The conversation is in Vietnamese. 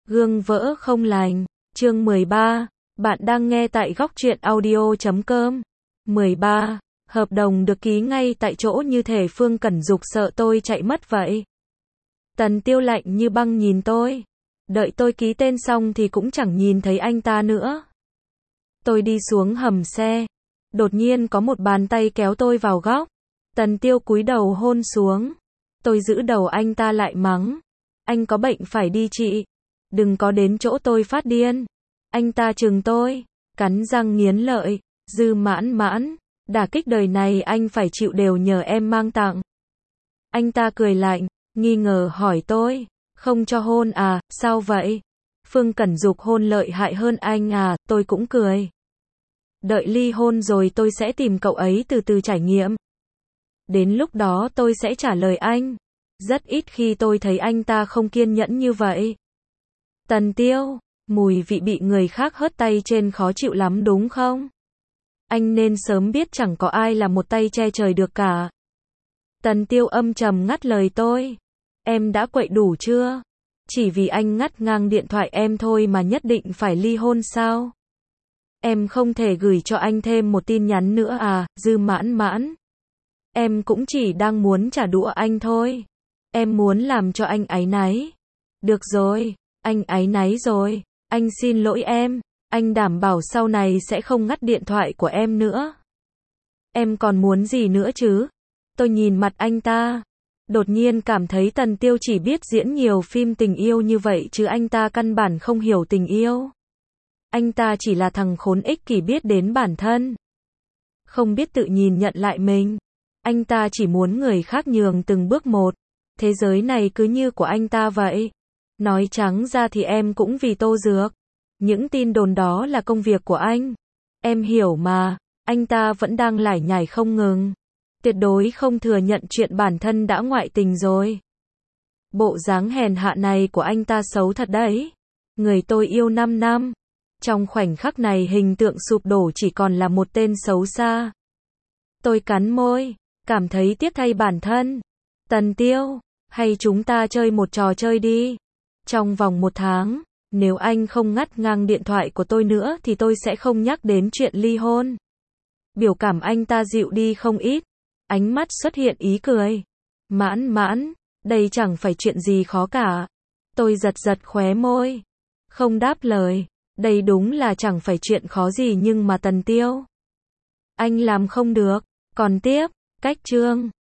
Gương vỡ không lành, chương 13, bạn đang nghe tại góc truyện audio.com. 13, hợp đồng được ký ngay tại chỗ như thể Phương Cẩn Dục sợ tôi chạy mất vậy. Tần Tiêu lạnh như băng nhìn tôi. Đợi tôi ký tên xong thì cũng chẳng nhìn thấy anh ta nữa. Tôi đi xuống hầm xe. Đột nhiên có một bàn tay kéo tôi vào góc. Tần Tiêu cúi đầu hôn xuống. Tôi giữ đầu anh ta lại mắng. Anh có bệnh phải đi trị. Đừng có đến chỗ tôi phát điên. Anh ta trừng tôi, cắn răng nghiến lợi. Dư Mãn Mãn, đả kích đời này anh phải chịu đều nhờ em mang tặng. Anh ta cười lạnh, nghi ngờ hỏi tôi. Không cho hôn à, sao vậy? Phương Cẩn Dục hôn lợi hại hơn anh à, tôi cũng cười. Đợi ly hôn rồi tôi sẽ tìm cậu ấy từ từ trải nghiệm. Đến lúc đó tôi sẽ trả lời anh. Rất ít khi tôi thấy anh ta không kiên nhẫn như vậy. Tần Tiêu, mùi vị bị người khác hớt tay trên khó chịu lắm đúng không? Anh nên sớm biết chẳng có ai là một tay che trời được cả. Tần Tiêu âm trầm ngắt lời tôi. Em đã quậy đủ chưa? Chỉ vì anh ngắt ngang điện thoại em thôi mà nhất định phải ly hôn sao? Em không thể gửi cho anh thêm một tin nhắn nữa à, Dư Mãn Mãn? Em cũng chỉ đang muốn trả đũa anh thôi. Em muốn làm cho anh áy náy. Được rồi, anh áy náy rồi. Anh xin lỗi em. Anh đảm bảo sau này sẽ không ngắt điện thoại của em nữa. Em còn muốn gì nữa chứ? Tôi nhìn mặt anh ta. Đột nhiên cảm thấy Tần Tiêu chỉ biết diễn nhiều phim tình yêu như vậy chứ anh ta căn bản không hiểu tình yêu. Anh ta chỉ là thằng khốn ích kỷ biết đến bản thân. Không biết tự nhìn nhận lại mình. Anh ta chỉ muốn người khác nhường từng bước một. Thế giới này cứ như của anh ta vậy. Nói trắng ra thì em cũng vì Tô Dược. Những tin đồn đó là công việc của anh. Em hiểu mà, anh ta vẫn đang lải nhải không ngừng. Tuyệt đối không thừa nhận chuyện bản thân đã ngoại tình rồi. Bộ dáng hèn hạ này của anh ta xấu thật đấy. Người tôi yêu 5 năm. Trong khoảnh khắc này hình tượng sụp đổ chỉ còn là một tên xấu xa. Tôi cắn môi, cảm thấy tiếc thay bản thân. Tần Tiêu, hay chúng ta chơi một trò chơi đi. Trong vòng 1 tháng, nếu anh không ngắt ngang điện thoại của tôi nữa thì tôi sẽ không nhắc đến chuyện ly hôn. Biểu cảm anh ta dịu đi không ít. Ánh mắt xuất hiện ý cười. Mãn Mãn, đây chẳng phải chuyện gì khó cả. Tôi giật giật khóe môi. Không đáp lời. Đây đúng là chẳng phải chuyện khó gì nhưng mà Tần Tiêu. Anh làm không được. Còn tiếp, cách chương.